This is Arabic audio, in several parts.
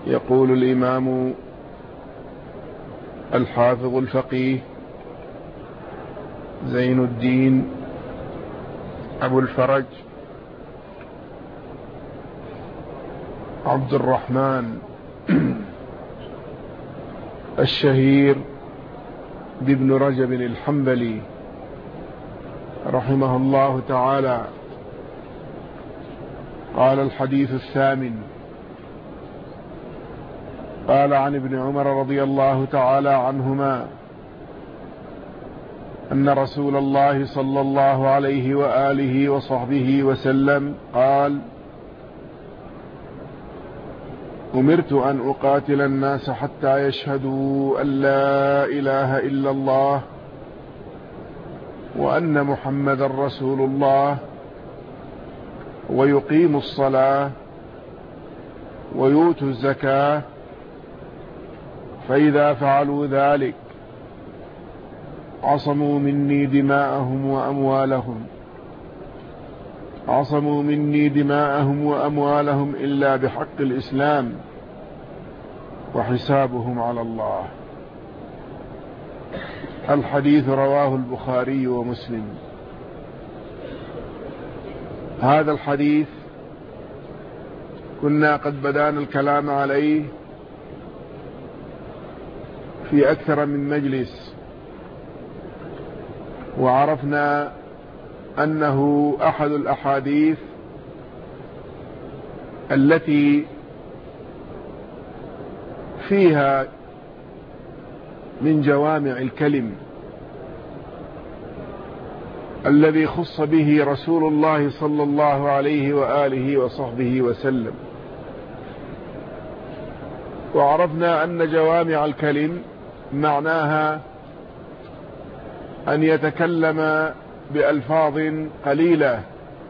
يقول الإمام الحافظ الفقيه زين الدين أبو الفرج عبد الرحمن الشهير بابن رجب الحنبلي رحمه الله تعالى قال: الحديث الثامن. قال عن ابن عمر رضي الله تعالى عنهما أن رسول الله صلى الله عليه وآله وصحبه وسلم قال: أمرت أن أقاتل الناس حتى يشهدوا أن لا إله إلا الله وأن محمد رسول الله ويقيموا الصلاة ويؤتوا الزكاة، فإذا فعلوا ذلك عصموا مني دماءهم وأموالهم إلا بحق الإسلام وحسابهم على الله. الحديث رواه البخاري ومسلم. هذا الحديث كنا قد بدأنا الكلام عليه في أكثر من مجلس، وعرفنا أنه أحد الأحاديث التي فيها من جوامع الكلم الذي خص به رسول الله صلى الله عليه وآله وصحبه وسلم. وعرفنا أن جوامع الكلم معناها أن يتكلم بألفاظ قليلة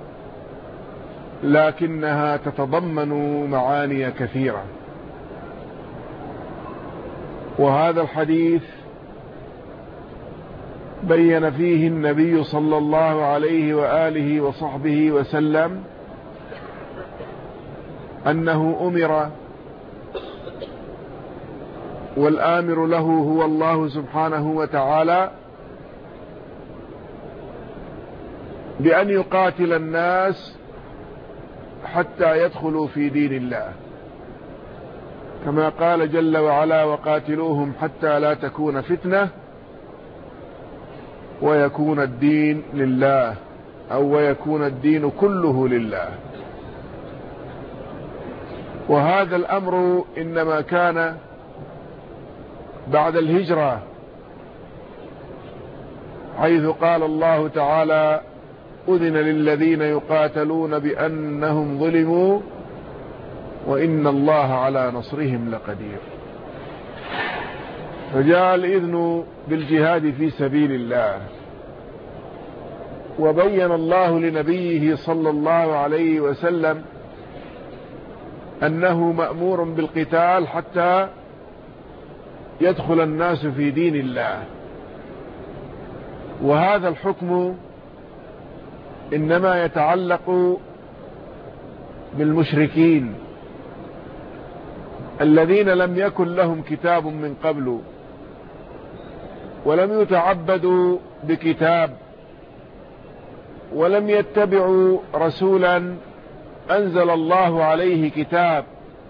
لكنها تتضمن معاني كثيرة. وهذا الحديث بين فيه النبي صلى الله عليه وآله وصحبه وسلم أنه أمر، والآمر له هو الله سبحانه وتعالى، بأن يقاتل الناس حتى يدخلوا في دين الله، كما قال جل وعلا: وقاتلوهم حتى لا تكون فتنة ويكون الدين لله، أو ويكون الدين كله لله. وهذا الأمر إنما كان بعد الهجرة، حيث قال الله تعالى: أذن للذين يقاتلون بأنهم ظلموا وإن الله على نصرهم لقدير. فجاء الإذن بالجهاد في سبيل الله، وبين الله لنبيه صلى الله عليه وسلم أنه مأمور بالقتال حتى يدخل الناس في دين الله. وهذا الحكم إنما يتعلق بالمشركين الذين لم يكن لهم كتاب من قبل، ولم يتعبدوا بكتاب، ولم يتبعوا رسولا أنزل الله عليه كتاب.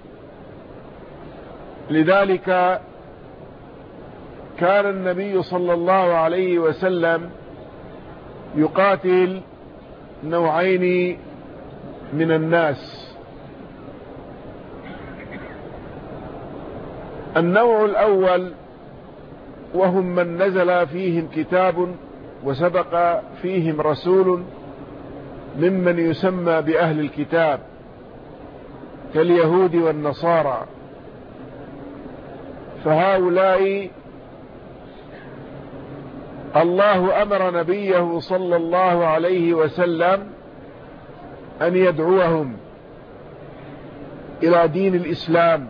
لذلك كان النبي صلى الله عليه وسلم يقاتل نوعين من الناس. النوع الأول وهم من نزل فيهم كتاب وسبق فيهم رسول ممن يسمى بأهل الكتاب كاليهود والنصارى، فهؤلاء الله أمر نبيه صلى الله عليه وسلم أن يدعوهم إلى دين الإسلام،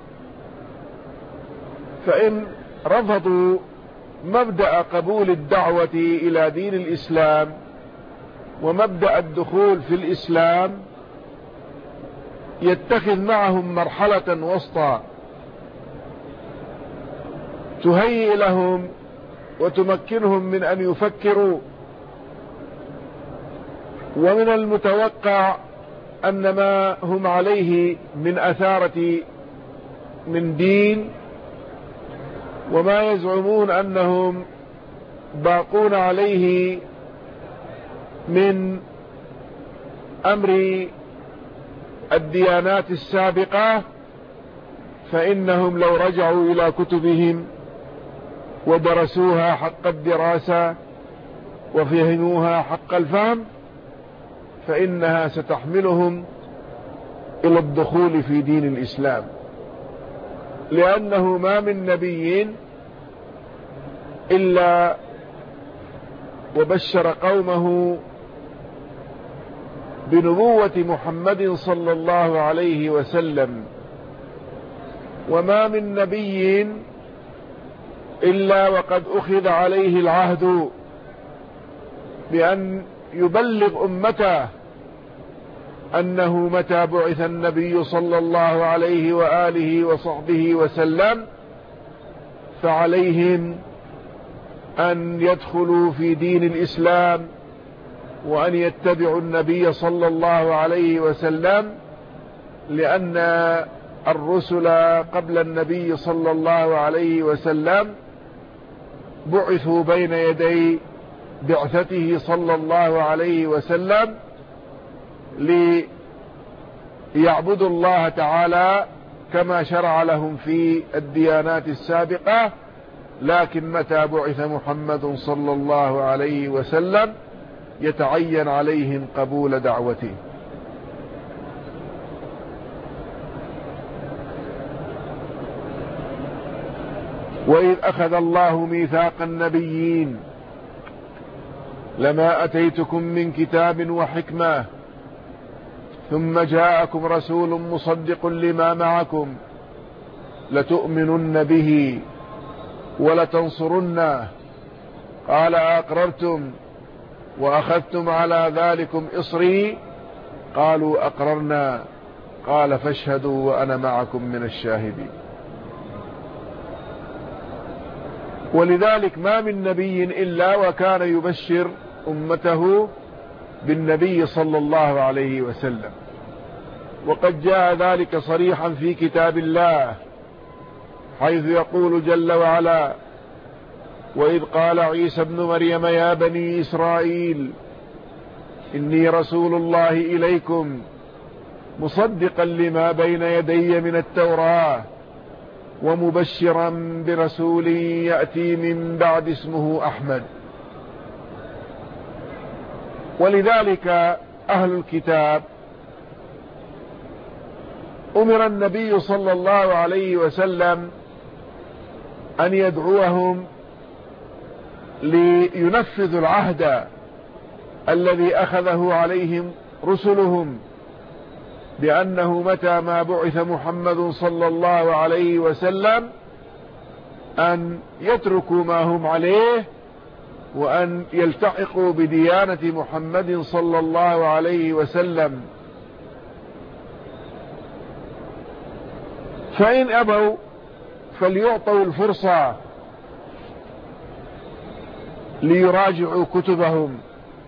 فإن رفضوا مبدأ قبول الدعوة إلى دين الإسلام ومبدأ الدخول في الإسلام يتخذ معهم مرحلة وسطى تهيئ لهم وتمكنهم من أن يفكروا. ومن المتوقع أن ما هم عليه من أثارة من دين وما يزعمون أنهم باقون عليه من أمر الديانات السابقة، فإنهم لو رجعوا إلى كتبهم ودرسوها حق الدراسة وفهموها حق الفهم فإنها ستحملهم إلى الدخول في دين الإسلام، لأنه ما من نبي إلا وبشر قومه بنبوة محمد صلى الله عليه وسلم، وما من نبي إلا وقد أخذ عليه العهد بأن يبلغ أمته أنه متى بعث النبي صلى الله عليه وآله وصحبه وسلم فعليهم أن يدخلوا في دين الإسلام وأن يتبعوا النبي صلى الله عليه وسلم، لأن الرسل قبل النبي صلى الله عليه وسلم بعثوا بين يدي بعثته صلى الله عليه وسلم ليعبدوا الله تعالى كما شرع لهم في الديانات السابقة، لكن متى بعث محمد صلى الله عليه وسلم يتعين عليهم قبول دعوته. وإذ أخذ الله ميثاق النبيين لما أتيتكم من كتاب وحكمة ثم جاءكم رسول مصدق لما معكم لتؤمنن به ولتنصرنه قال أقررتم وأخذتم على ذلكم إصري قالوا أقررنا قال فاشهدوا وأنا معكم من الشاهدين. ولذلك ما من نبي إلا وكان يبشر أمته بالنبي صلى الله عليه وسلم، وقد جاء ذلك صريحا في كتاب الله حيث يقول جل وعلا وإذ قال عيسى ابن مريم يا بني إسرائيل إني رسول الله إليكم مصدقا لما بين يدي من التوراة ومبشرا برسول يأتي من بعد اسمه أحمد. ولذلك أهل الكتاب أمر النبي صلى الله عليه وسلم أن يدعوهم لينفذوا العهد الذي أخذه عليهم رسلهم بأنه متى ما بعث محمد صلى الله عليه وسلم أن يتركوا ما هم عليه وأن يلتحقوا بديانة محمد صلى الله عليه وسلم، فإن أبوا فليعطوا الفرصة ليراجعوا كتبهم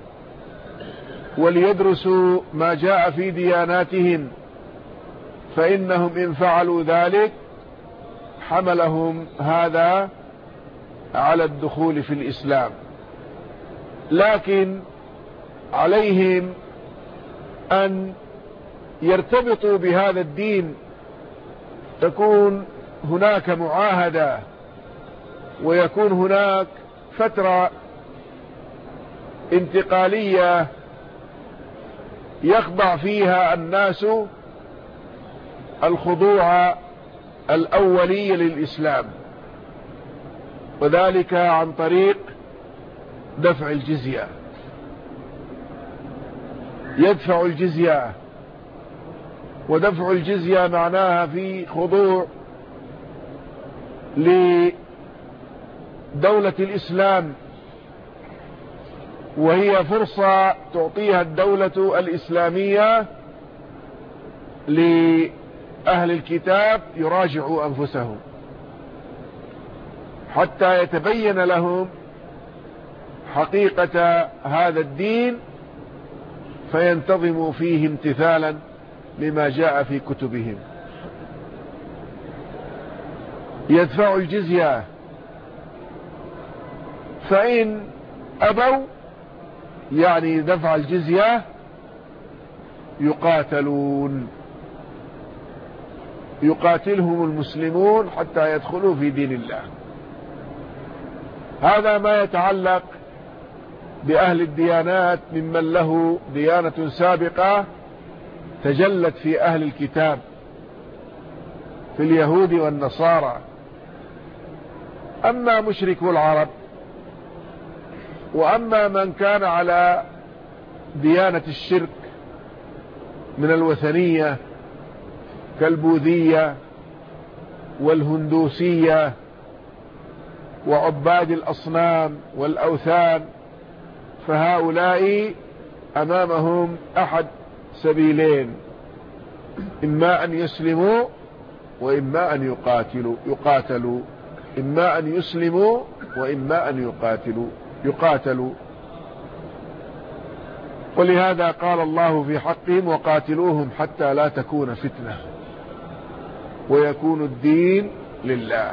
وليدرسوا ما جاء في دياناتهم، فإنهم إن فعلوا ذلك حملهم هذا على الدخول في الإسلام، لكن عليهم أن يرتبطوا بهذا الدين، تكون هناك معاهدة ويكون هناك فترة انتقالية يخضع فيها الناس الخضوع الأولي للإسلام، وذلك عن طريق دفع الجزية. يدفع الجزية، ودفع الجزية معناها في خضوع لدولة الإسلام، وهي فرصة تعطيها الدولة الإسلامية لأهل الكتاب يراجعوا أنفسهم حتى يتبين لهم حقيقة هذا الدين فينتظموا فيه امتثالا لما جاء في كتبهم. يدفع الجزية، فإن أبوا يعني دفع الجزية يقاتلهم المسلمون حتى يدخلوا في دين الله. هذا ما يتعلق بأهل الديانات ممن له ديانة سابقة تجلت في أهل الكتاب في اليهود والنصارى. أما مشركو العرب وأما من كان على ديانة الشرك من الوثنية كالبوذية والهندوسية وعباد الأصنام والأوثان، فهؤلاء أمامهم أحد سبيلين: إما أن يسلموا وإما أن يقاتلوا، إما أن يسلموا وإما أن يقاتلوا. ولهذا قال الله في حقهم: وقاتلوهم حتى لا تكون فتنة ويكون الدين لله.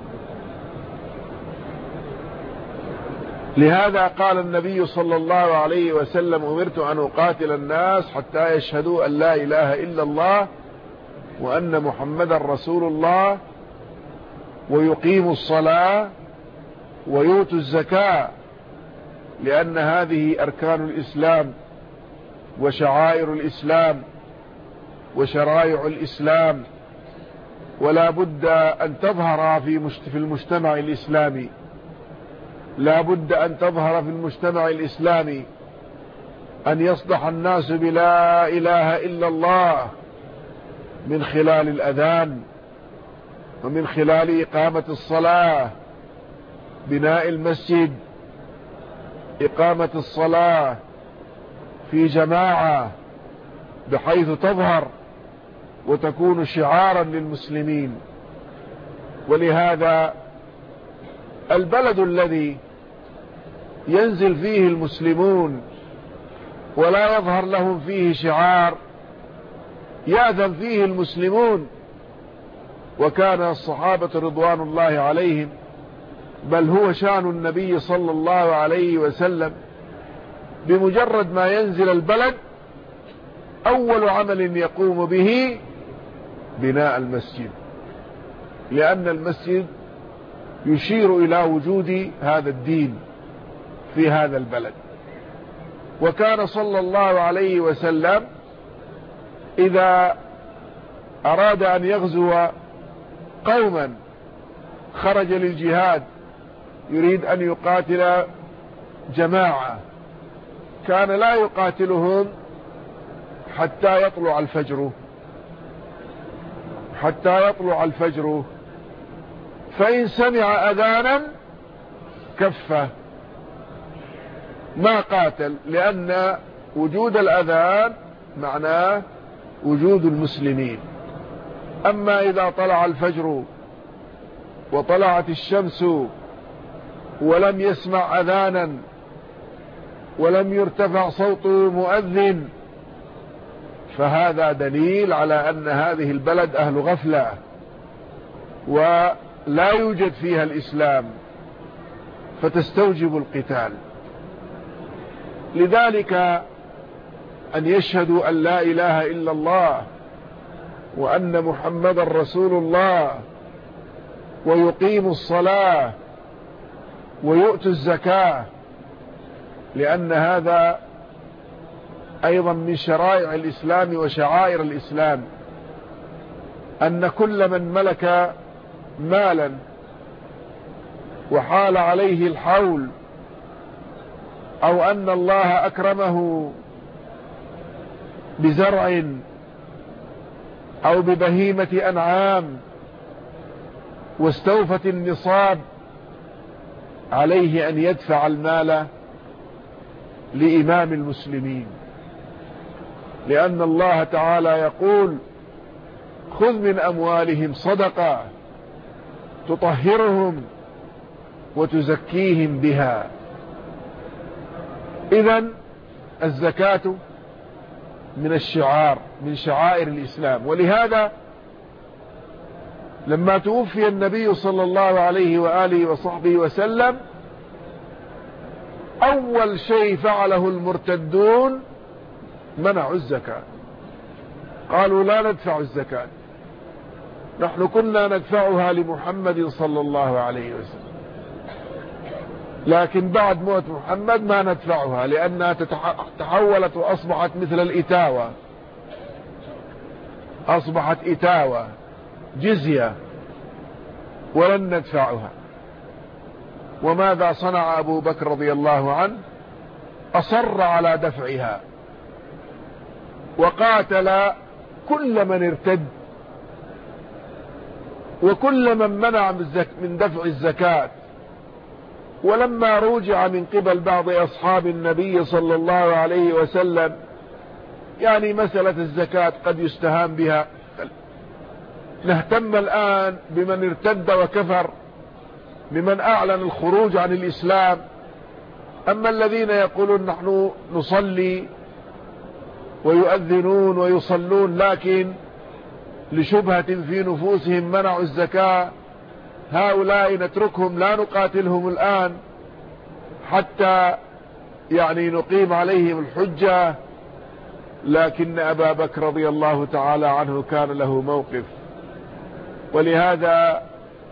لهذا قال النبي صلى الله عليه وسلم: أمرت أن أقاتل الناس حتى يشهدوا أن لا إله إلا الله وأن محمدا رسول الله ويقيموا الصلاة ويؤتوا الزكاة، لأن هذه أركان الإسلام وشعائر الإسلام وشرائع الإسلام، ولا بد أن تظهر في المجتمع الإسلامي. لا بد أن تظهر في المجتمع الإسلامي، أن يصدح الناس بلا إله إلا الله من خلال الأذان ومن خلال إقامة الصلاة، بناء المسجد، إقامة الصلاة في جماعة بحيث تظهر وتكون شعارا للمسلمين. ولهذا البلد الذي ينزل فيه المسلمون ولا يظهر لهم فيه شعار يأذن فيه المسلمون. وكان الصحابة رضوان الله عليهم، بل هو شأن النبي صلى الله عليه وسلم، بمجرد ما ينزل البلد أول عمل يقوم به بناء المسجد، لأن المسجد يشير إلى وجود هذا الدين في هذا البلد. وكان صلى الله عليه وسلم إذا أراد أن يغزو قوما خرج للجهاد يريد أن يقاتل جماعة، كان لا يقاتلهم حتى يطلع الفجر، فإن سمع أذانا كفه ما قاتل، لأن وجود الأذان معناه وجود المسلمين. أما إذا طلع الفجر وطلعت الشمس ولم يسمع أذانا ولم يرتفع صوت مؤذن، فهذا دليل على أن هذه البلد أهل غفلة ولا يوجد فيها الإسلام، فتستوجب القتال. لذلك أن يشهدوا أن لا إله إلا الله وأن محمدا رسول الله ويقيموا الصلاة ويؤتوا الزكاة، لأن هذا أيضا من شرائع الإسلام وشعائر الإسلام، أن كل من ملك مالا وحال عليه الحول، أو أن الله أكرمه بزرع أو ببهيمة أنعام واستوفت النصاب، عليه أن يدفع المال لإمام المسلمين، لأن الله تعالى يقول: خذ من أموالهم صدقة تطهرهم وتزكيهم بها. إذن الزكاة من شعائر الإسلام. ولهذا لما توفي النبي صلى الله عليه وآله وصحبه وسلم أول شيء فعله المرتدون منعوا الزكاة، قالوا لا ندفع الزكاة، نحن كنا ندفعها لمحمد صلى الله عليه وسلم، لكن بعد موت محمد ما ندفعها لأنها تحولت وأصبحت مثل الإتاوة، أصبحت إتاوة جزية ولن ندفعها. وماذا صنع أبو بكر رضي الله عنه؟ أصر على دفعها وقاتل كل من ارتد وكل من منع من دفع الزكاة. ولما رجع من قبل بعض أصحاب النبي صلى الله عليه وسلم يعني مسألة الزكاة قد يستهان بها، نهتم الآن بمن ارتد وكفر، بمن أعلن الخروج عن الإسلام. أما الذين يقولون نحن نصلي ويؤذنون ويصلون لكن لشبهة في نفوسهم منعوا الزكاة، هؤلاء نتركهم لا نقاتلهم الآن حتى يعني نقيم عليهم الحجة. لكن أبا بكر رضي الله تعالى عنه كان له موقف، ولهذا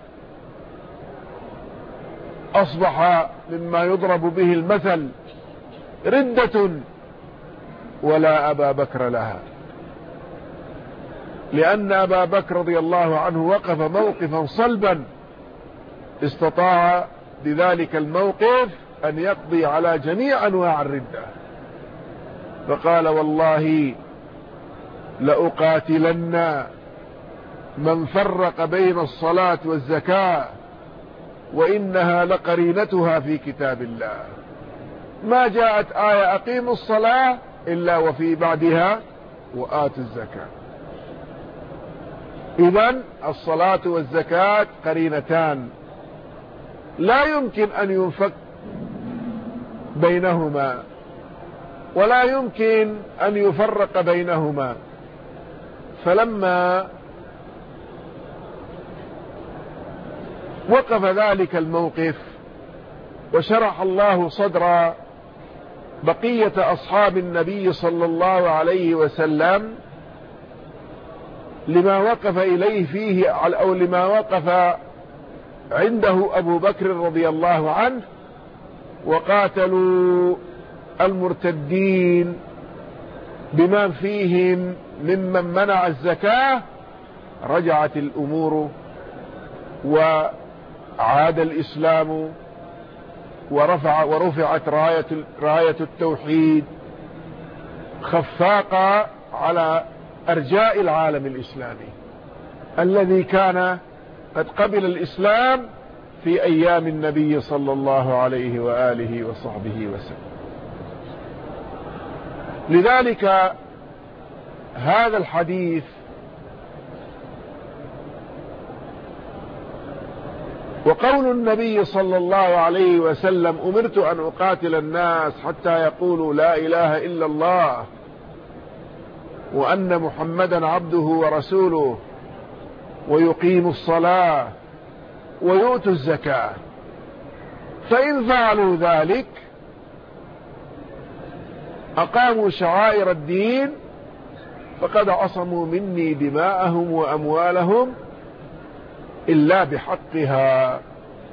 أصبح مما يضرب به المثل ردة ولا أبا بكر لها، لأن أبا بكر رضي الله عنه وقف موقفا صلبا استطاع بذلك الموقف أن يقضي على جميع أنواع الردة، فقال والله لأقاتلن من فرق بين الصلاة والزكاة وإنها لقرينتها في كتاب الله. ما جاءت آية أقيموا الصلاة إلا وفي بعدها وآتوا الزكاة. إذن الصلاة والزكاة قرينتان لا يمكن أن ينفك بينهما ولا يمكن أن يفرق بينهما. فلما وقف ذلك الموقف وشرح الله صدر بقية أصحاب النبي صلى الله عليه وسلم لما وقف إليه فيه أو لما وقف عنده أبو بكر رضي الله عنه، وقاتلوا المرتدين بما فيهم ممن منع الزكاة، رجعت الأمور وعاد الإسلام ورفعت راية التوحيد خفاقة على أرجاء العالم الإسلامي الذي كان قد قبل الإسلام في أيام النبي صلى الله عليه وآله وصحبه وسلم. لذلك هذا الحديث وقول النبي صلى الله عليه وسلم أمرت أن أقاتل الناس حتى يقولوا لا إله إلا الله وأن محمدا عبده ورسوله ويقيموا الصلاة ويؤتوا الزكاة، فإن فعلوا ذلك أقاموا شعائر الدين فقد عصموا مني دماءهم وأموالهم إلا بحقها،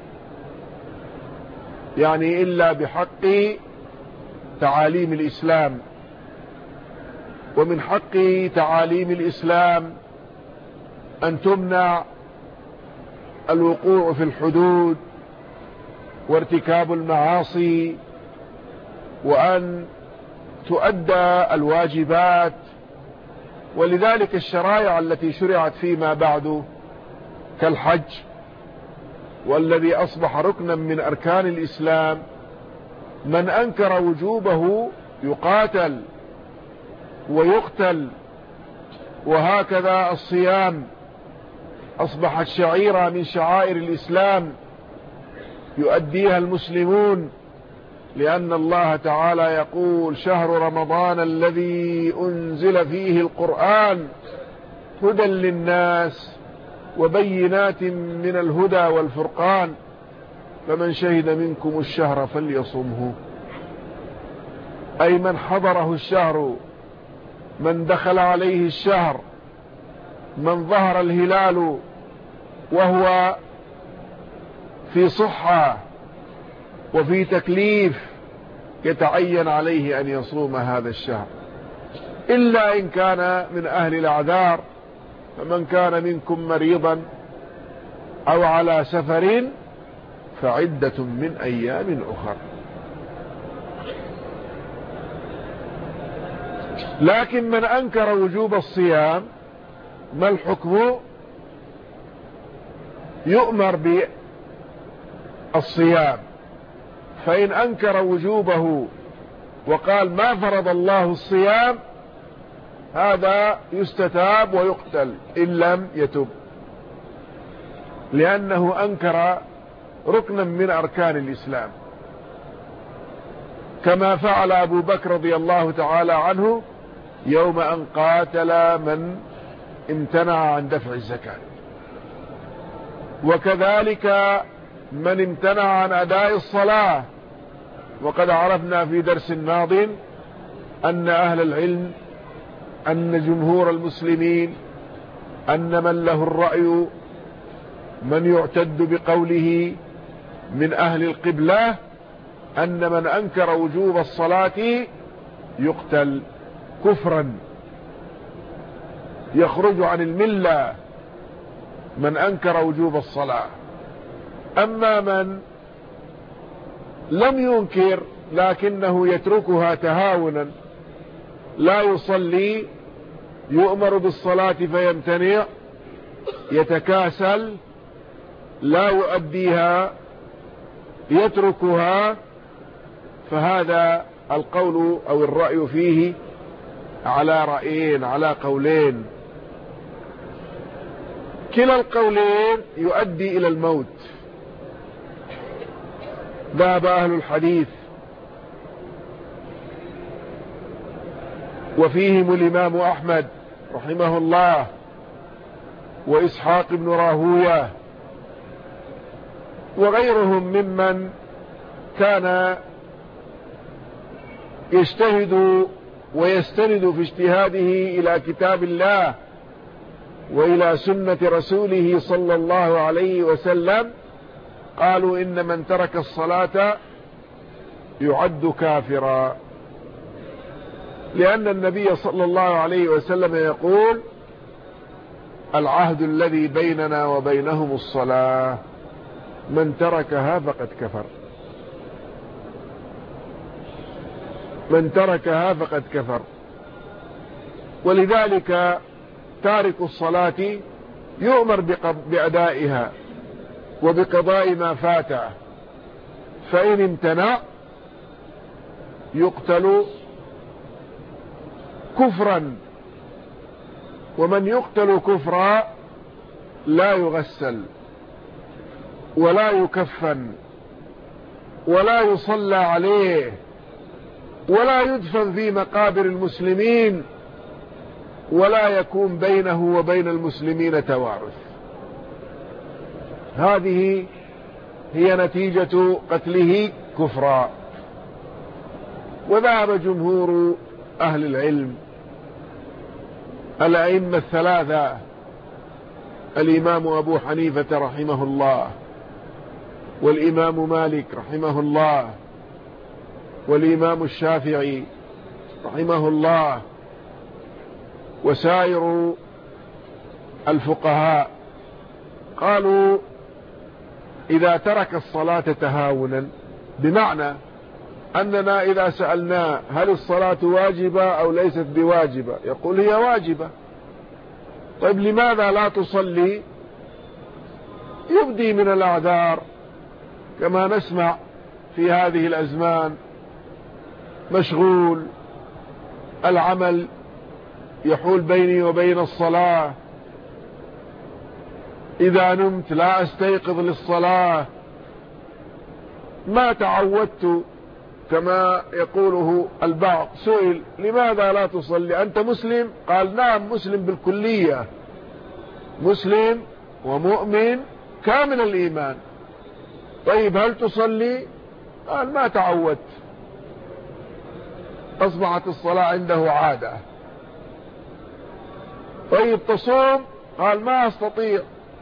يعني إلا بحق تعاليم الإسلام. ومن حق تعاليم الإسلام أن تمنع الوقوع في الحدود وارتكاب المعاصي، وأن تؤدى الواجبات. ولذلك الشرائع التي شرعت فيما بعد كالحج والذي أصبح ركنا من أركان الإسلام، من أنكر وجوبه يقاتل ويقتل وهكذا الصيام أصبحت شعيرة من شعائر الإسلام يؤديها المسلمون، لأن الله تعالى يقول: شهر رمضان الذي أنزل فيه القرآن هدى للناس وبينات من الهدى والفرقان فمن شهد منكم الشهر فليصمه. أي من حضره الشهر، من دخل عليه الشهر، من ظهر الهلال وهو في صحة وفي تكليف يتعين عليه أن يصوم هذا الشهر، إلا إن كان من أهل الأعذار. فمن كان منكم مريضا أو على سفر فعدة من أيام أخر. لكن من أنكر وجوب الصيام ما الحكم؟ يؤمر بالصيام، فإن أنكر وجوبه وقال ما فرض الله الصيام هذا يستتاب ويقتل إن لم يتب، لأنه أنكر ركنا من أركان الإسلام، كما فعل أبو بكر رضي الله تعالى عنه يوم أن قاتل من امتنع عن دفع الزكاة. وكذلك من امتنع عن أداء الصلاة. وقد عرفنا في درس ماض أن أهل العلم، أن جمهور المسلمين، أن من له الرأي من يعتد بقوله من أهل القبلة أن من أنكر وجوب الصلاة يقتل كفرا، يخرج عن الملة من أنكر وجوب الصلاة. أما من لم ينكر لكنه يتركها تهاونا، لا يصلي، يؤمر بالصلاة فيمتنع، يتكاسل، لا يؤديها، يتركها، فهذا القول أو الرأي فيه على رأيين، على قولين، كلا القولين يؤدي إلى الموت. ذهب أهل الحديث وفيهم الإمام أحمد رحمه الله وإسحاق بن راهوية وغيرهم ممن كان يجتهد ويستند في اجتهاده إلى كتاب الله وإلى سنة رسوله صلى الله عليه وسلم، قالوا إن من ترك الصلاة يعد كافرا، لأن النبي صلى الله عليه وسلم يقول: العهد الذي بيننا وبينهم الصلاة، من تركها فقد كفر، من تركها فقد كفر. ولذلك تارك الصلاة يؤمر بأدائها وبقضاء ما فاته، فإن امتنع يقتل كفرا، ومن يقتل كفرا لا يغسل ولا يكفن ولا يصلى عليه ولا يدفن في مقابر المسلمين ولا يكون بينه وبين المسلمين توارث. هذه هي نتيجة قتله كفرا. وذهب جمهور أهل العلم الأئمة الثلاثة، الإمام أبو حنيفة رحمه الله، والإمام مالك رحمه الله، والإمام الشافعي رحمه الله، وسائر الفقهاء، قالوا إذا ترك الصلاة تهاونا، بمعنى أننا إذا سألناه هل الصلاة واجبة أو ليست بواجبة يقول هي واجبة. طيب لماذا لا تصلي؟ يبدي من الأعذار كما نسمع في هذه الأزمان، مشغول، العمل يحول بيني وبين الصلاة، إذا نمت لا أستيقظ للصلاة، ما تعودت كما يقوله البعض. سئل لماذا لا تصلي أنت مسلم؟ قال نعم مسلم بالكلية، مسلم ومؤمن كامل الإيمان. طيب هل تصلي؟ قال ما تعودت، أصبحت الصلاة عنده عادة. طيب تصوم؟ قال ما أستطيع،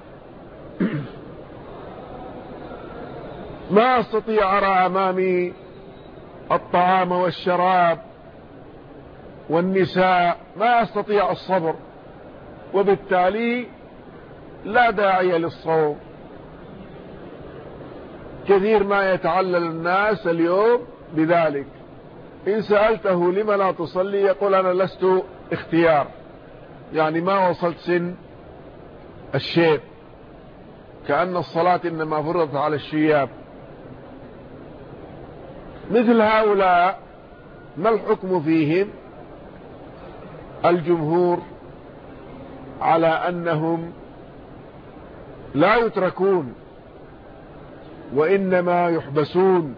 ما أستطيع أرى أمامي الطعام والشراب والنساء، ما أستطيع الصبر، وبالتالي لا داعي للصوم. كثير ما يتعلل الناس اليوم بذلك. إن سألته لما لا تصلي يقول أنا لست اختيار، يعني ما وصلت سن الشيب، كأن الصلاة إنما فرضت على الشياب. مثل هؤلاء ما الحكم فيهم؟ الجمهور على أنهم لا يتركون، وإنما يحبسون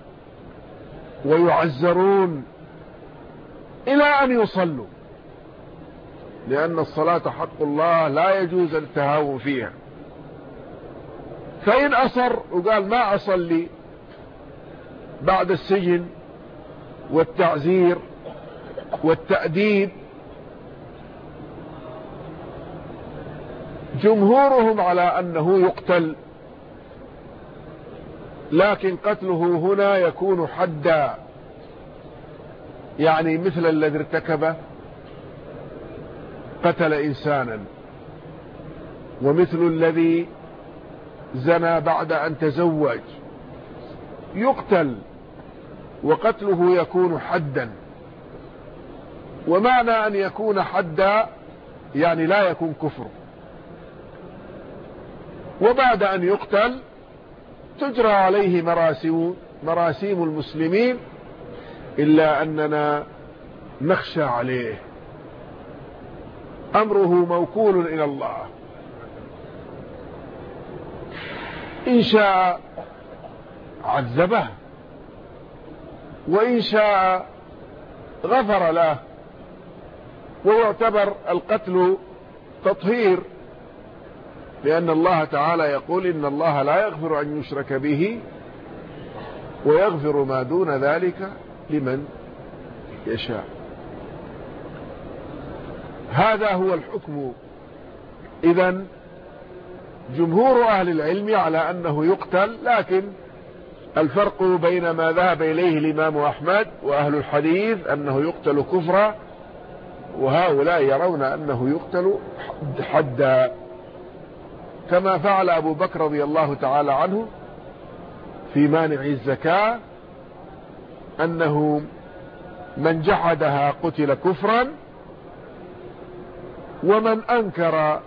ويعزرون إلى أن يصلوا، لأن الصلاة حق الله لا يجوز التهاون فيها. فإن أصر وقال ما أصلي بعد السجن والتعزير والتأديب، جمهورهم على أنه يقتل، لكن قتله هنا يكون حدا، يعني مثل الذي ارتكب قتل إنسانا، ومثل الذي زنى بعد أن تزوج يقتل، وقتله يكون حدا. ومعنى أن يكون حدا يعني لا يكون كفر، وبعد أن يقتل تجرى عليه مراسيم المسلمين، إلا أننا نخشى عليه، أمره موكول إلى الله، إن شاء عذبه وإن شاء غفر له، ويعتبر القتل تطهير، لأن الله تعالى يقول إن الله لا يغفر أن يشرك به ويغفر ما دون ذلك لمن يشاء. هذا هو الحكم. إذن جمهور أهل العلم على أنه يقتل، لكن الفرق بين ما ذهب إليه الإمام أحمد وأهل الحديث أنه يقتل كفرا، وهؤلاء يرون أنه يقتل حدا، كما فعل أبو بكر رضي الله تعالى عنه في مانع الزكاة، أنه من جحدها قتل كفرا، ومن أنكر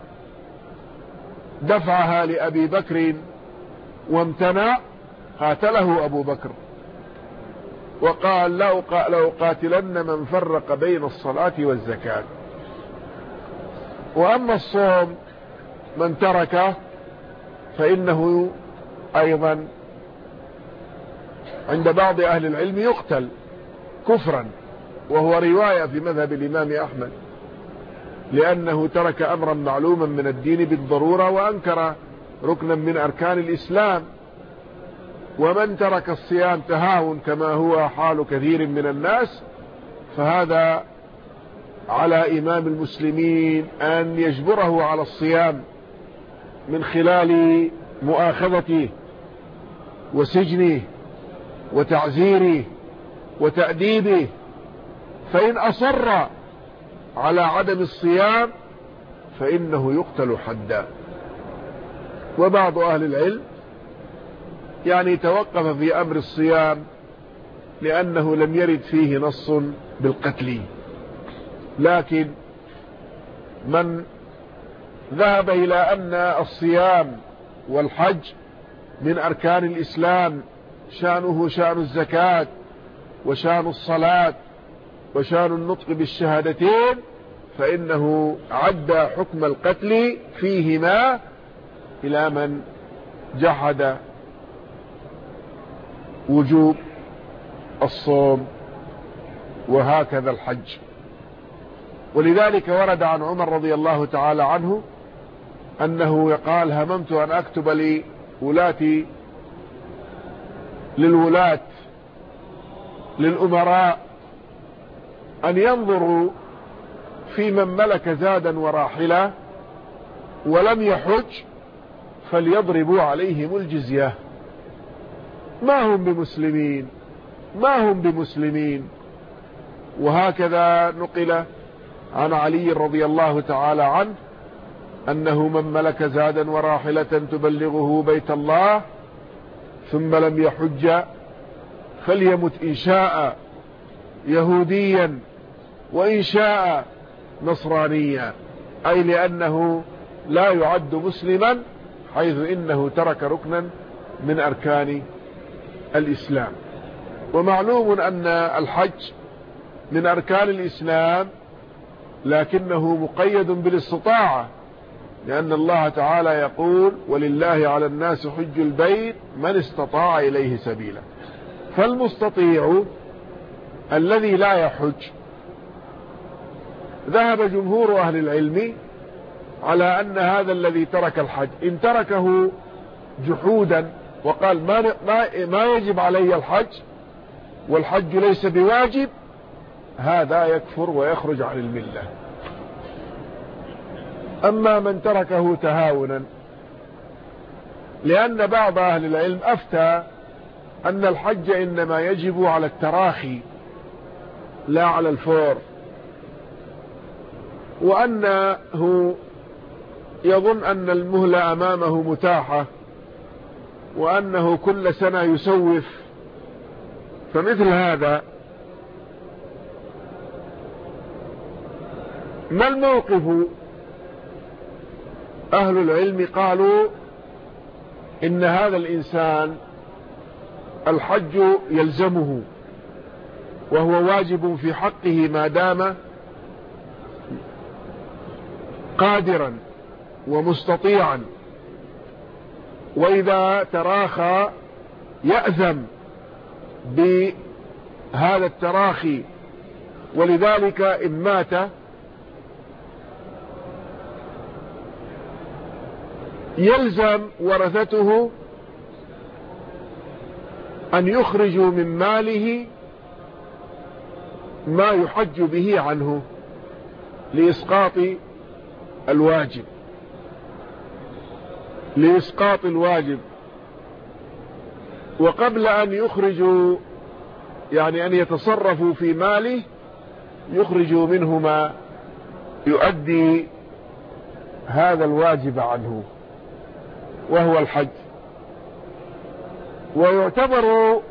دفعها لأبي بكر وامتنع قاتله أبو بكر، وقال لأقاتلن من فرق بين الصلاة والزكاة. وأما الصوم من تركه فإنه أيضا عند بعض أهل العلم يقتل كفرا، وهو رواية في مذهب الإمام أحمد، لأنه ترك أمرا معلوما من الدين بالضرورة وأنكر ركنا من أركان الإسلام. ومن ترك الصيام تهاون كما هو حال كثير من الناس، فهذا على إمام المسلمين أن يجبره على الصيام من خلال مؤاخذته وسجنه وتعزيره وتأديبه. فإن أصر على عدم الصيام فإنه يقتل حدا. وبعض أهل العلم يعني توقف في أمر الصيام لأنه لم يرد فيه نص بالقتل، لكن من ذهب إلى أن الصيام والحج من أركان الإسلام، شأنه شأن الزكاة وشأن الصلاة وشأن النطق بالشهادتين، فإنه عدى حكم القتل فيهما إلى من جحد وجوب الصوم، وهكذا الحج. ولذلك ورد عن عمر رضي الله تعالى عنه أنه قال: هممت أن أكتب للولاة للأمراء أن ينظروا في من ملك زادا وراحلة ولم يحج فليضربوا عليهم الجزية. ما هم بمسلمين. وهكذا نقل عن علي رضي الله تعالى عنه أنه من ملك زادا وراحلة تبلغه بيت الله ثم لم يحج فليمت إن شاء يهوديا وإن شاء نصرانيا، أي لأنه لا يعد مسلما حيث إنه ترك ركنا من أركان الإسلام. ومعلوم أن الحج من أركان الإسلام لكنه مقيد بالاستطاعة، لأن الله تعالى يقول: ولله على الناس حج البيت من استطاع إليه سبيلا. فالمستطيع الذي لا يحج، ذهب جمهور أهل العلم على أن هذا الذي ترك الحج إن تركه جحودا وقال ما يجب علي الحج والحج ليس بواجب، هذا يكفر ويخرج عن الملة. أما من تركه تهاونا، لأن بعض أهل العلم أفتى أن الحج إنما يجب على التراخي لا على الفور، وأنه يظن أن المهلة أمامه متاحة وأنه كل سنة يسوف. فمثل هذا ما الموقف؟ أهل العلم قالوا إن هذا الإنسان الحج يلزمه وهو واجب في حقه ما دام قادرا ومستطيعا، وإذا تراخى يأثم بهذا التراخي. ولذلك إن مات يلزم ورثته أن يخرجوا من ماله ما يحج به عنه لإسقاط الواجب. وقبل أن يخرجوا يعني أن يتصرفوا في ماله يخرجوا منه ما يؤدي هذا الواجب عنه وهو الحج. ويعتبر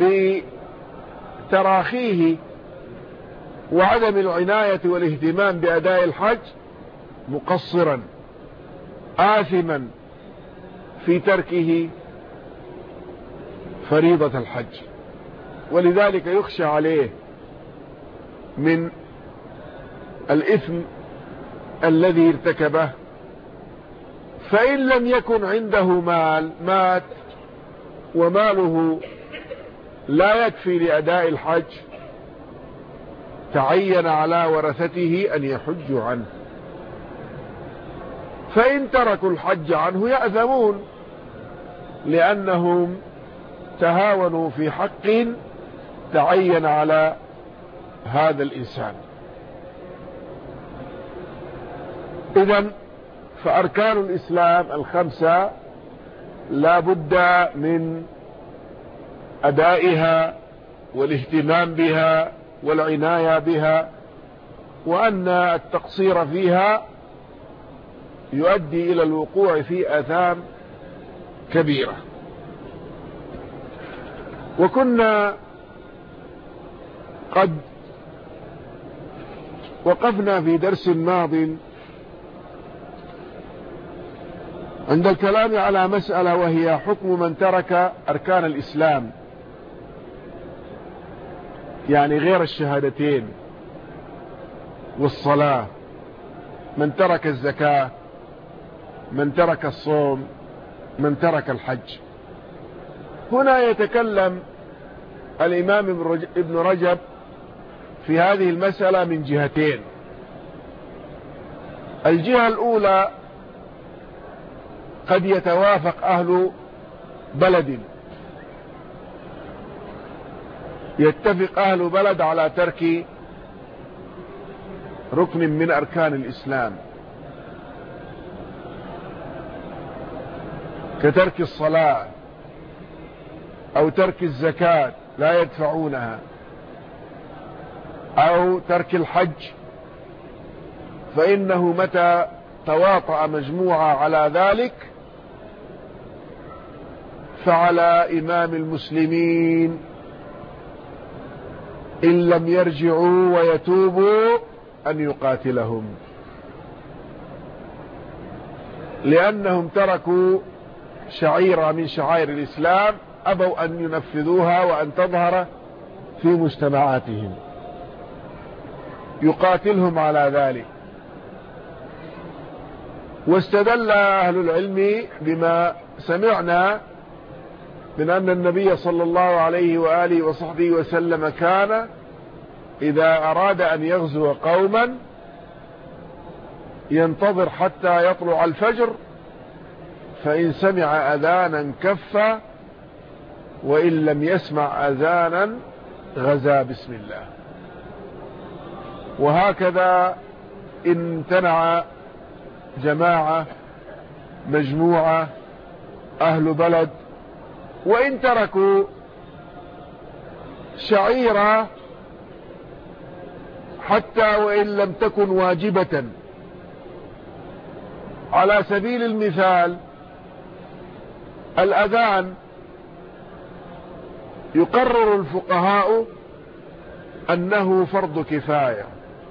بتراخيه وعدم العناية والاهتمام بأداء الحج مقصرا آثما في تركه فريضة الحج. ولذلك يخشى عليه من الإثم الذي ارتكبه. فإن لم يكن عنده مال، مات وماله لا يكفي لأداء الحج، تعين على ورثته أن يحجوا عنه. فإن تركوا الحج عنه يأثمون لأنهم تهاونوا في حق تعين على هذا الإنسان. إذن فأركان الإسلام الخمسة لا بد من أدائها والاهتمام بها والعناية بها، وأن التقصير فيها يؤدي إلى الوقوع في آثام كبيرة. وكنا قد وقفنا في درس ماض عند الكلام على مسألة، وهي حكم من ترك أركان الإسلام، يعني غير الشهادتين والصلاة من ترك الزكاة، من ترك الصوم، من ترك الحج. هنا يتكلم الإمام ابن رجب في هذه المسألة من جهتين. الجهة الأولى قد يتوافق أهل بلد، يتفق أهل بلد على ترك ركن من أركان الإسلام كترك الصلاة أو ترك الزكاة لا يدفعونها، أو ترك الحج، فإنه متى تواطأ مجموعة على ذلك فعلى إمام المسلمين إن لم يرجعوا ويتوبوا أن يقاتلهم، لأنهم تركوا شعيرة من شعائر الإسلام أبوا أن ينفذوها وأن تظهر في مجتمعاتهم، يقاتلهم على ذلك. واستدل أهل العلم بما سمعنا من أن النبي صلى الله عليه وآله وصحبه وسلم كان إذا أراد أن يغزو قوما ينتظر حتى يطلع الفجر، فإن سمع أذانا كف، وإن لم يسمع أذانا غزا بسم الله. وهكذا امتنع جماعة مجموعة أهل بلد وإن تركوا شعيرة حتى وإن لم تكن واجبة. على سبيل المثال الأذان يقرر الفقهاء أنه فرض كفاية،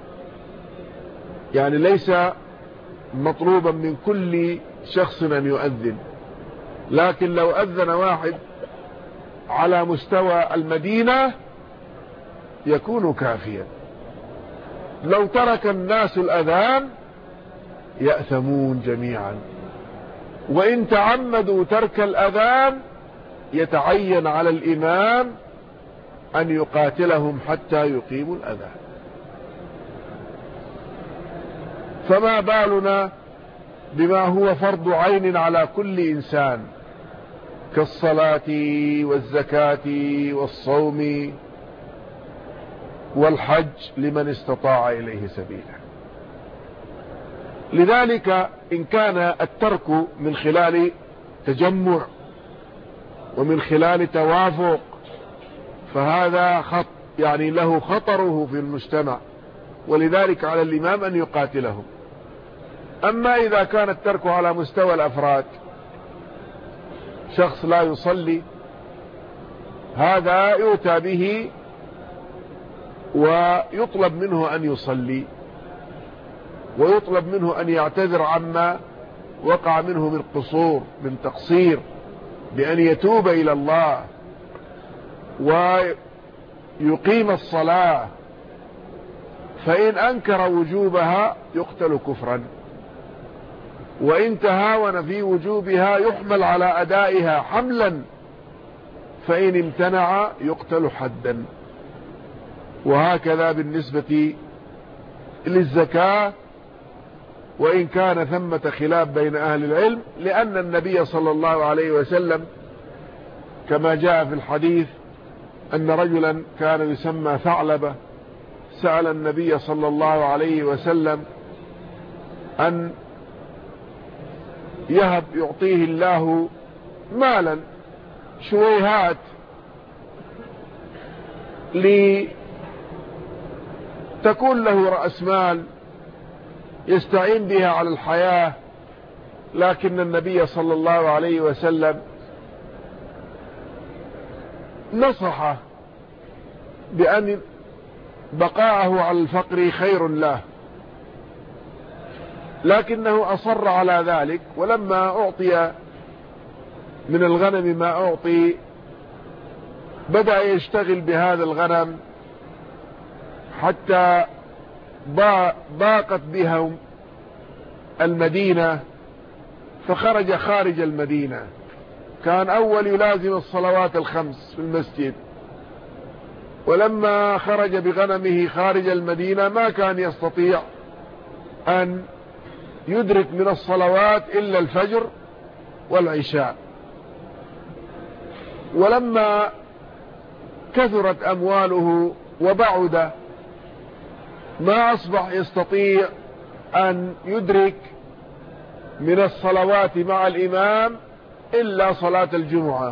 يعني ليس مطلوبا من كل شخص أن يؤذن، لكن لو أذن واحد على مستوى المدينة يكون كافيا. لو ترك الناس الأذان يأثمون جميعا، وإن تعمدوا ترك الأذان يتعين على الإمام أن يقاتلهم حتى يقيموا الأذان. فما بالنا بما هو فرض عين على كل إنسان كالصلاة والزكاة والصوم والحج لمن استطاع إليه سبيلا. لذلك إن كان الترك من خلال تجمع ومن خلال توافق فهذا يعني له خطره في المجتمع، ولذلك على الإمام أن يقاتلهم. أما إذا كان الترك على مستوى الأفراد، شخص لا يصلي، هذا يؤتى به ويطلب منه أن يصلي، ويطلب منه أن يعتذر عما وقع منه من قصور من تقصير، بأن يتوب إلى الله ويقيم الصلاة، فإن أنكر وجوبها يقتل كفرا، وإن تهاون في وجوبها يحمل على أدائها حملا، فإن امتنع يقتل حدا. وهكذا بالنسبة للزكاة، وإن كان ثمة خلاف بين أهل العلم، لأن النبي صلى الله عليه وسلم كما جاء في الحديث أن رجلا كان يسمى ثعلبة سأل النبي صلى الله عليه وسلم أن يعطيه الله مالا شويهات لتكون له رأس مال يستعين بها على الحياة، لكن النبي صلى الله عليه وسلم نصحه بأن بقاءه على الفقر خير له، لكنه أصر على ذلك. ولما أعطي من الغنم ما أعطي بدأ يشتغل بهذا الغنم حتى ضاقت بهم المدينة فخرج خارج المدينة. كان أول يلازم الصلوات الخمس في المسجد، ولما خرج بغنمه خارج المدينة ما كان يستطيع أن يدرك من الصلوات إلا الفجر والعشاء. ولما كثرت أمواله وبعد ما أصبح يستطيع أن يدرك من الصلوات مع الإمام إلا صلاة الجمعة،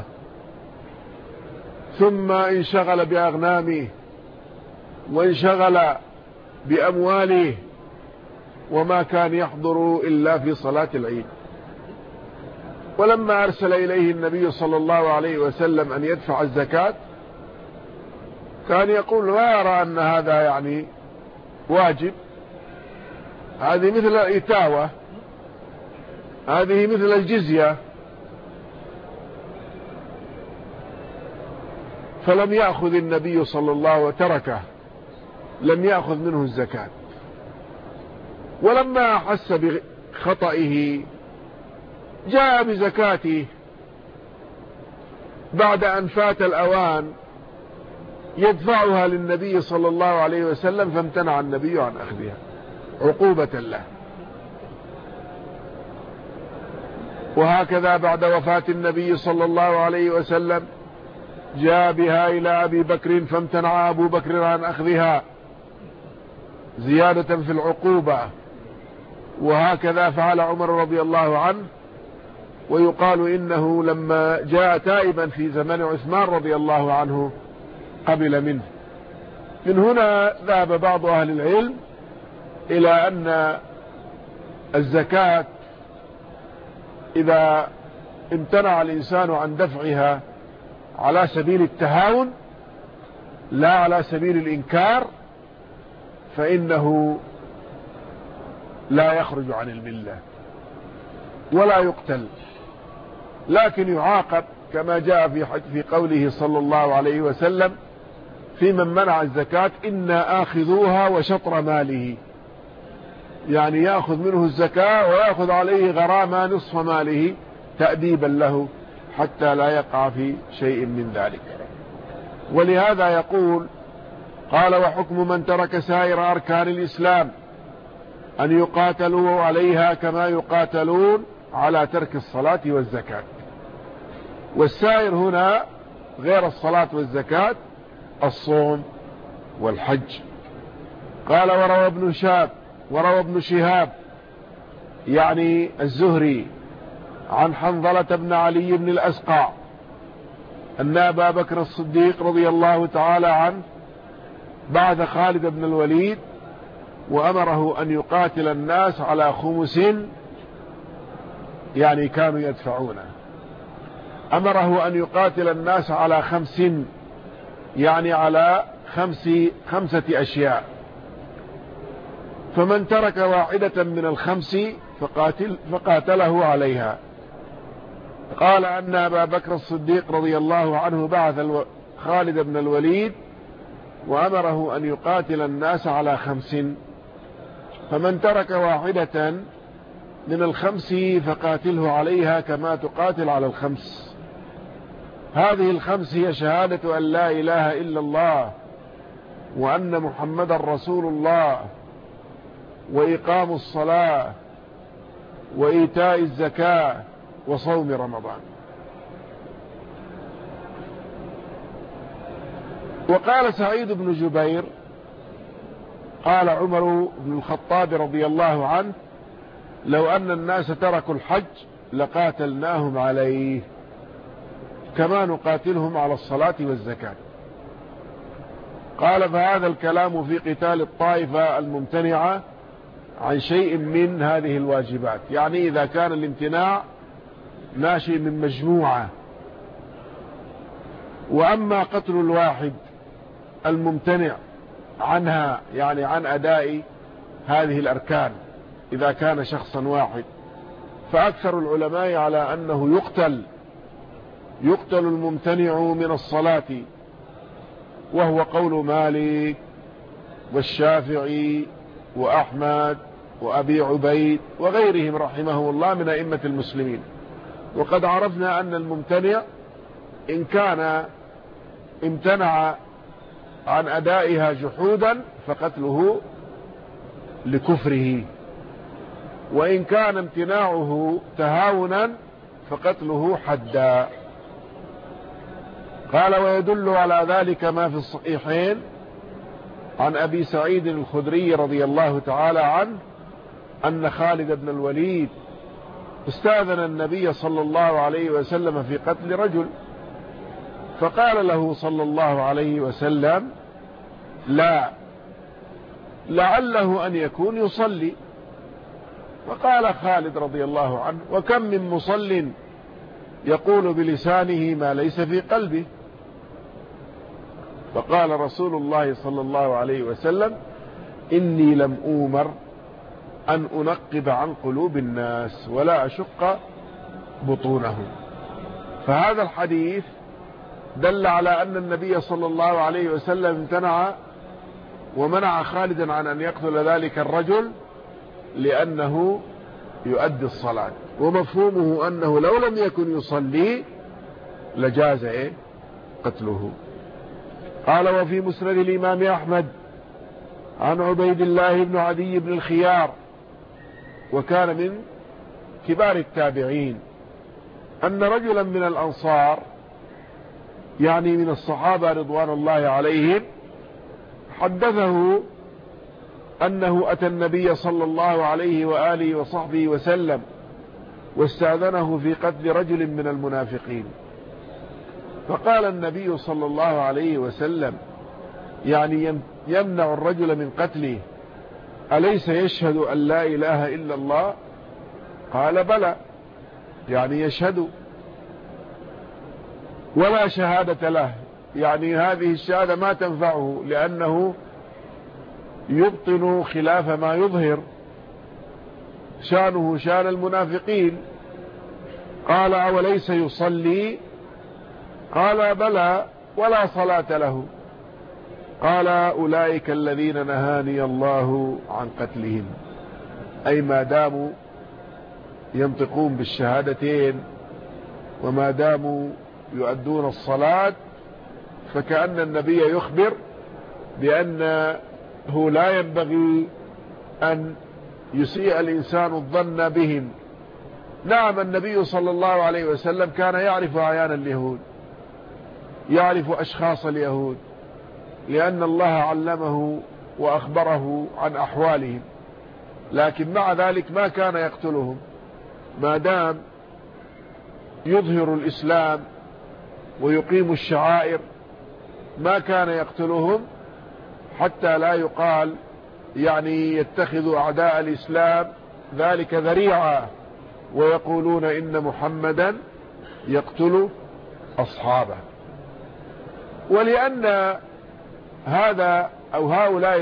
ثم انشغل بأغنامه وانشغل بأمواله وما كان يحضر إلا في صلاة العيد. ولما أرسل إليه النبي صلى الله عليه وسلم أن يدفع الزكاة كان يقول لا يرى أن هذا يعني واجب، هذه مثل الإتاوة، هذه مثل الجزية، فلم يأخذ النبي صلى الله عليه وسلم وتركه، لم يأخذ منه الزكاة. ولما أحس بخطئه جاء بزكاته بعد أن فات الأوان يدفعها للنبي صلى الله عليه وسلم، فامتنع النبي عن أخذها عقوبة له. وهكذا بعد وفاة النبي صلى الله عليه وسلم جاء بها إلى أبي بكر فامتنع أبو بكر عن أخذها زيادة في العقوبة. وهكذا فعل عمر رضي الله عنه، ويقال إنه لما جاء تائبا في زمن عثمان رضي الله عنه قبل منه. من هنا ذهب بعض أهل العلم إلى أن الزكاة إذا امتنع الإنسان عن دفعها على سبيل التهاون لا على سبيل الإنكار فإنه لا يخرج عن الملة ولا يقتل، لكن يعاقب كما جاء في قوله صلى الله عليه وسلم في من منع الزكاة: إنا آخذوها وشطر ماله، يعني يأخذ منه الزكاة ويأخذ عليه غرامة نصف ماله تأديبا له حتى لا يقع في شيء من ذلك. ولهذا يقول: قال: وحكم من ترك سائر أركان الإسلام أن يقاتلوا عليها كما يقاتلون على ترك الصلاة والزكاة. والسائر هنا غير الصلاة والزكاة الصوم والحج. قال: وروى ابن شهاب يعني الزهري عن حنظلة بن علي بن الأسقع أن أبا بكر الصديق رضي الله تعالى عنه بعث خالد بن الوليد وأمره أن يقاتل الناس على خمس، يعني كانوا يدفعونه، أمره أن يقاتل الناس على 5، يعني على 5 أشياء، فمن ترك واحدة من 5 فقاتله عليها. قال أن أبا بكر الصديق رضي الله عنه بعث خالد بن الوليد وأمره أن يقاتل الناس على 5، فمن ترك واحدة من 5 فقاتله عليها كما تقاتل على 5. هذه 5 هي شهادة أن لا إله إلا الله وأن محمد رسول الله، وإقام الصلاة، وإيتاء الزكاة، وصوم رمضان. وقال سعيد بن جبير: قال عمر بن الخطاب رضي الله عنه: لو أن الناس تركوا الحج لقاتلناهم عليه كما نقاتلهم على الصلاة والزكاة. قال: فهذا الكلام في قتال الطائفة الممتنعة عن شيء من هذه الواجبات، يعني إذا كان الامتناع ناشئ من مجموعة. وأما قتل الواحد الممتنع عنها، يعني عن أداء هذه الأركان، إذا كان شخصا واحد، فأكثر العلماء على أنه يقتل الممتنع من الصلاة، وهو قول مالك والشافعي وأحمد وأبي عبيد وغيرهم رحمه الله من أئمة المسلمين. وقد عرفنا أن الممتنع إن كان امتنع عن أدائها جحودا فقتله لكفره، وإن كان امتناعه تهاونا فقتله حدا. قال: ويدل على ذلك ما في الصحيحين عن أبي سعيد الخدري رضي الله تعالى عنه أن خالد بن الوليد استأذن النبي صلى الله عليه وسلم في قتل رجل، فقال له صلى الله عليه وسلم: لا، لعله أن يكون يصلي. وقال خالد رضي الله عنه: وكم من مصل يقول بلسانه ما ليس في قلبه. فقال رسول الله صلى الله عليه وسلم: إني لم أؤمر أن أنقب عن قلوب الناس ولا أشق بطونهم. فهذا الحديث دل على أن النبي صلى الله عليه وسلم امتنع ومنع خالدا عن أن يقتل ذلك الرجل لأنه يؤدي الصلاة، ومفهومه أنه لو لم يكن يصلي لجاز قتله. قال: وفي مسند الإمام أحمد عن عبيد الله بن عدي بن الخيار، وكان من كبار التابعين، أن رجلا من الأنصار يعني من الصحابة رضوان الله عليهم حدثه أنه أتى النبي صلى الله عليه وآله وصحبه وسلم واستأذنه في قتل رجل من المنافقين. فقال النبي صلى الله عليه وسلم: يعني يمنع الرجل من قتله، أليس يشهد أن لا إله إلا الله؟ قال: بلى، يعني يشهد، ولا شهادة له، يعني هذه الشهادة ما تنفعه لأنه يبطن خلاف ما يظهر، شانه شان المنافقين. قال: أوليس يصلي؟ قال: بلى، ولا صلاة له. قال: أولئك الذين نهاني الله عن قتلهم، أي ما داموا ينطقون بالشهادتين وما داموا يؤدون الصلاة، فكأن النبي يخبر بأنه لا ينبغي أن يسيء الإنسان الظن بهم. نعم، النبي صلى الله عليه وسلم كان يعرف أعيان اليهود، يعرف أشخاص اليهود، لأن الله علمه وأخبره عن أحوالهم، لكن مع ذلك ما كان يقتلهم ما دام يظهر الإسلام ويقيم الشعائر، ما كان يقتلهم حتى لا يقال يعني يتخذ أعداء الإسلام ذلك ذريعة ويقولون إن محمدا يقتل أصحابه. ولأن هذا أو هؤلاء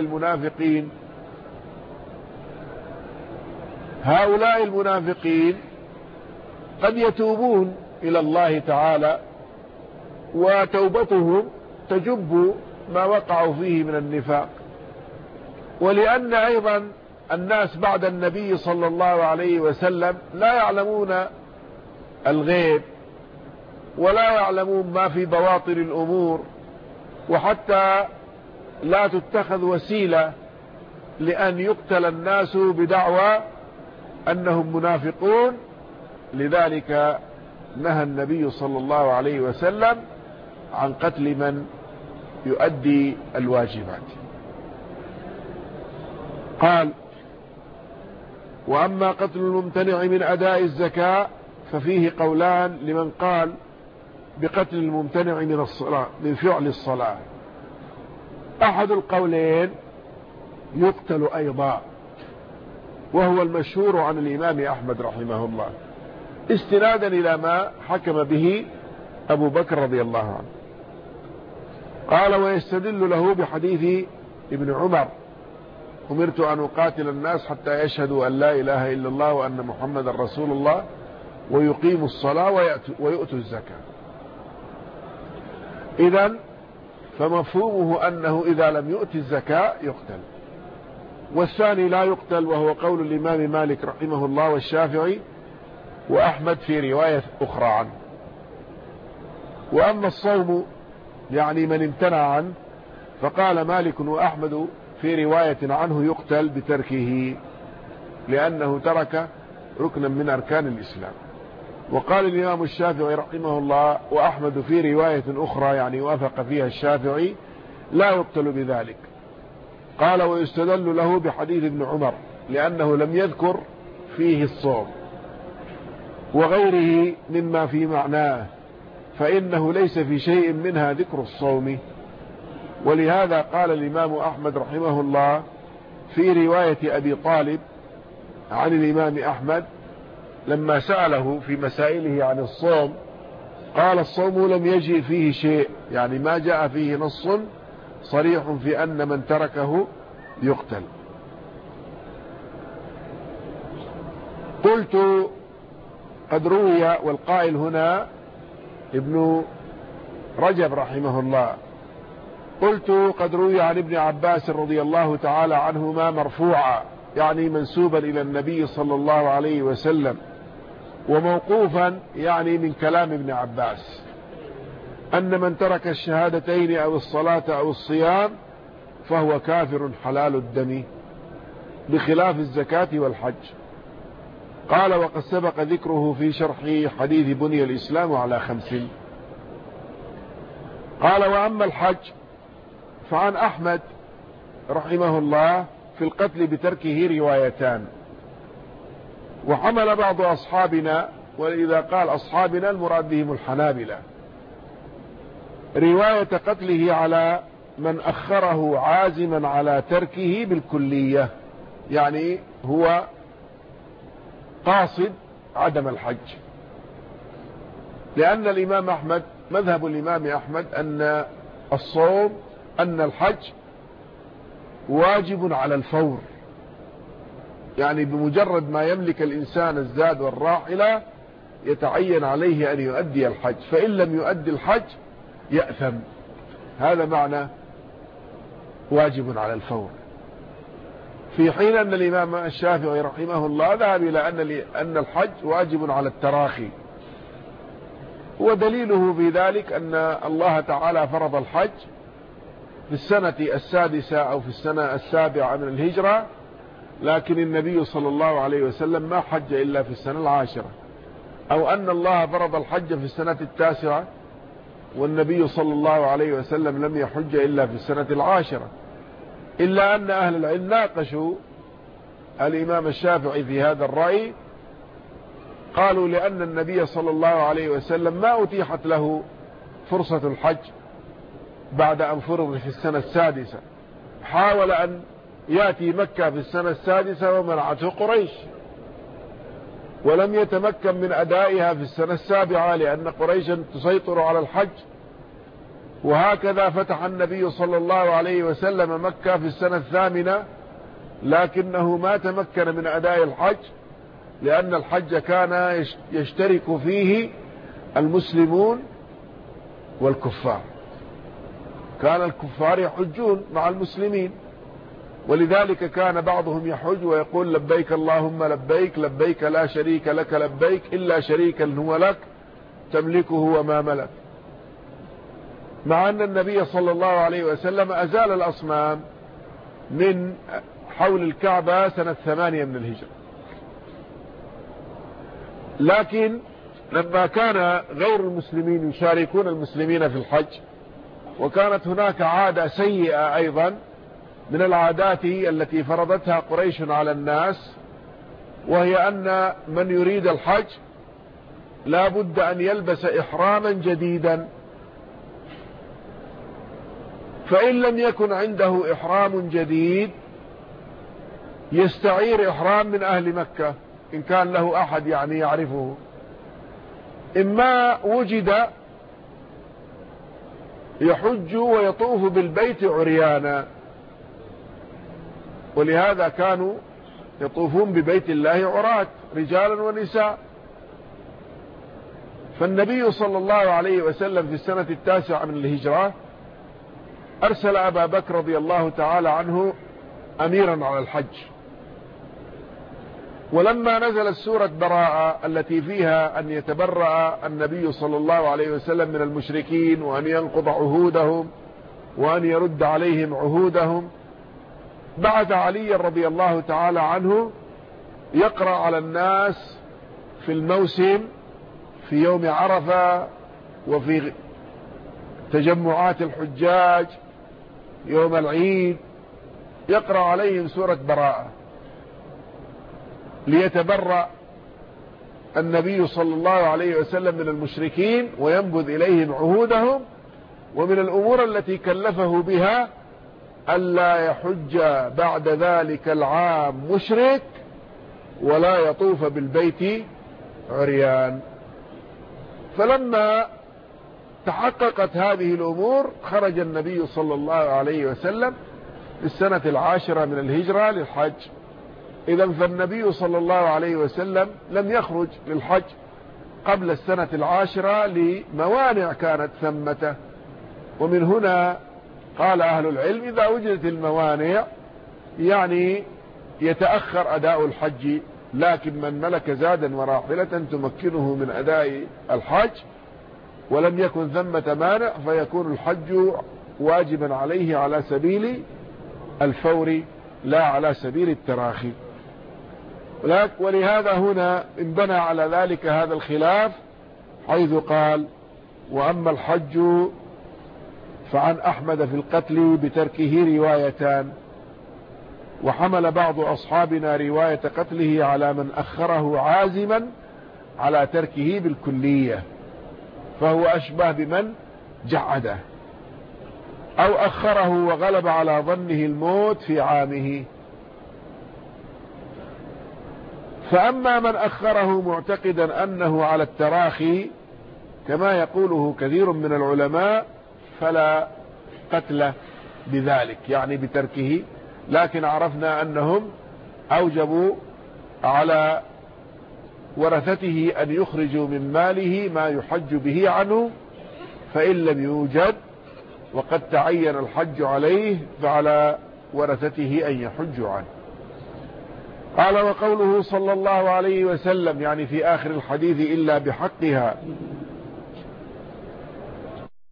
المنافقين قد يتوبون إلى الله تعالى، وتوبتهم تجب ما وقعوا فيه من النفاق. ولأن أيضا الناس بعد النبي صلى الله عليه وسلم لا يعلمون الغيب ولا يعلمون ما في بواطن الأمور، وحتى لا تتخذ وسيلة لأن يقتل الناس بدعوى أنهم منافقون. لذلك نهى النبي صلى الله عليه وسلم عن قتل من يؤدي الواجبات. قال: وأما قتل الممتنع من أداء الزكاة ففيه قولان لمن قال بقتل الممتنع من فعل الصلاة. أحد القولين يقتل أيضا، وهو المشهور عن الإمام أحمد رحمه الله، استنادا إلى ما حكم به أبو بكر رضي الله عنه. قال: ويستدل له بحديث ابن عمر: أمرت أن أقاتل الناس حتى يشهدوا أن لا إله إلا الله وأن محمد رسول الله ويقيموا الصلاة ويؤتوا الزكاة. إذن فمفهومه أنه إذا لم يؤت الزكاة يقتل. والثاني لا يقتل، وهو قول الإمام مالك رحمه الله والشافعي وأحمد في رواية أخرى عنه. وأما الصوم يعني من امتنع عنه، فقال مالك وأحمد في رواية عنه يقتل بتركه، لأنه ترك ركنا من أركان الإسلام. وقال الإمام الشافعي رحمه الله وأحمد في رواية أخرى يعني وافق فيها الشافعي لا يقتل بذلك. قال ويستدل له بحديث ابن عمر لأنه لم يذكر فيه الصوم وغيره مما في معناه، فإنه ليس في شيء منها ذكر الصوم. ولهذا قال الإمام أحمد رحمه الله في رواية أبي طالب عن الإمام أحمد لما سأله في مسائله عن الصوم، قال الصوم لم يجئ فيه شيء، يعني ما جاء فيه نص صريح في أن من تركه يقتل. قلت قد روي، والقائل هنا ابن رجب رحمه الله، قلت قد روي عن ابن عباس رضي الله تعالى عنهما مرفوعا يعني منسوبا إلى النبي صلى الله عليه وسلم، وموقوفا يعني من كلام ابن عباس، أن من ترك الشهادتين أو الصلاة أو الصيام فهو كافر حلال الدم بخلاف الزكاة والحج. قال وقد سبق ذكره في شرح حديث بني الإسلام على 5. قال وأما الحج فعن أحمد رحمه الله في القتل بتركه روايتان، وحمل بعض أصحابنا، وإذا قال أصحابنا المراد بهم الحنابلة، رواية قتله على من أخره عازما على تركه بالكلية، يعني هو قاصد عدم الحج. لأن الإمام أحمد مذهب الإمام أحمد أن الصوم أن الحج واجب على الفور، يعني بمجرد ما يملك الإنسان الزاد والراحلة يتعين عليه أن يؤدي الحج، فإن لم يؤدي الحج يأثم. هذا معنى واجب على الفور، في حين أن الإمام الشافعي رحمه الله ذهب إلى أن الحج واجب على التراخي. ودليله في ذلك أن الله تعالى فرض الحج في السنة 6 أو في السنة 7 من الهجرة، لكن النبي صلى الله عليه وسلم ما حج إلا في السنة 10، أو أن الله فرض الحج في السنة 9 والنبي صلى الله عليه وسلم لم يحج إلا في السنة 10. إلا أن أهل العلم ناقشوا الإمام الشافعي في هذا الرأي، قالوا لأن النبي صلى الله عليه وسلم ما أتيحت له فرصة الحج بعد أن فرض في السنة 6، حاول أن يأتي مكة في السنة 6 ومنعته قريش، ولم يتمكن من أدائها في السنة 7 لأن قريشا تسيطر على الحج. وهكذا فتح النبي صلى الله عليه وسلم مكة في السنة 8، لكنه ما تمكن من أداء الحج، لأن الحج كان يشترك فيه المسلمون والكفار، كان الكفار يحجون مع المسلمين، ولذلك كان بعضهم يحج ويقول لبيك اللهم لبيك، لبيك لا شريك لك لبيك إلا شريكا هو لك تملكه وما ملك. مع أن النبي صلى الله عليه وسلم أزال الأصنام من حول الكعبة سنة 8 من الهجرة. لكن لما كان غير المسلمين يشاركون المسلمين في الحج، وكانت هناك عادة سيئة أيضا من العادات التي فرضتها قريش على الناس، وهي أن من يريد الحج لا بد أن يلبس إحراما جديدا، فإن لم يكن عنده إحرام جديد يستعير إحرام من أهل مكة إن كان له أحد يعني يعرفه، إما وجد يحج ويطوف بالبيت عريانا، ولهذا كانوا يطوفون ببيت الله عراة رجالا ونساء. فالنبي صلى الله عليه وسلم في السنة 9 من الهجرة أرسل أبا بكر رضي الله تعالى عنه أميرا على الحج. ولما نزلت سورة براءة التي فيها أن يتبرأ النبي صلى الله عليه وسلم من المشركين وأن ينقض عهودهم وأن يرد عليهم عهودهم، بعث علي رضي الله تعالى عنه يقرأ على الناس في الموسم في يوم عرفة وفي تجمعات الحجاج يوم العيد، يقرأ عليهم سورة براءة ليتبرأ النبي صلى الله عليه وسلم من المشركين وينبذ إليهم عهودهم. ومن الأمور التي كلفه بها ألا يحج بعد ذلك العام مشرك ولا يطوف بالبيت عريان. فلما تحققت هذه الأمور خرج النبي صلى الله عليه وسلم في السنة 10 من الهجرة للحج. إذن فالنبي صلى الله عليه وسلم لم يخرج للحج قبل السنة 10 لموانع كانت ثمته. ومن هنا قال أهل العلم إذا وجدت الموانع يعني يتأخر أداء الحج، لكن من ملك زادا وراحلة تمكنه من أداء الحج ولم يكن ثمة مانع فيكون الحج واجبا عليه على سبيل الفور لا على سبيل التراخي. ولهذا هنا انبنى على ذلك هذا الخلاف، حيث قال: وأما الحج فعن أحمد في القتل بتركه روايتان، وحمل بعض أصحابنا رواية قتله على من أخره عازما على تركه بالكلية، فهو أشبه بمن جعده أو أخره وغلب على ظنه الموت في عامه. فأما من أخره معتقدا أنه على التراخي كما يقوله كثير من العلماء فلا قتل بذلك، يعني بتركه، لكن عرفنا أنهم أوجبوا على ورثته أن يخرجوا من ماله ما يحج به عنه، فإن لم يوجد وقد تعين الحج عليه فعلى ورثته أن يحجوا عنه. قال: وقوله صلى الله عليه وسلم يعني في آخر الحديث إلا بحقها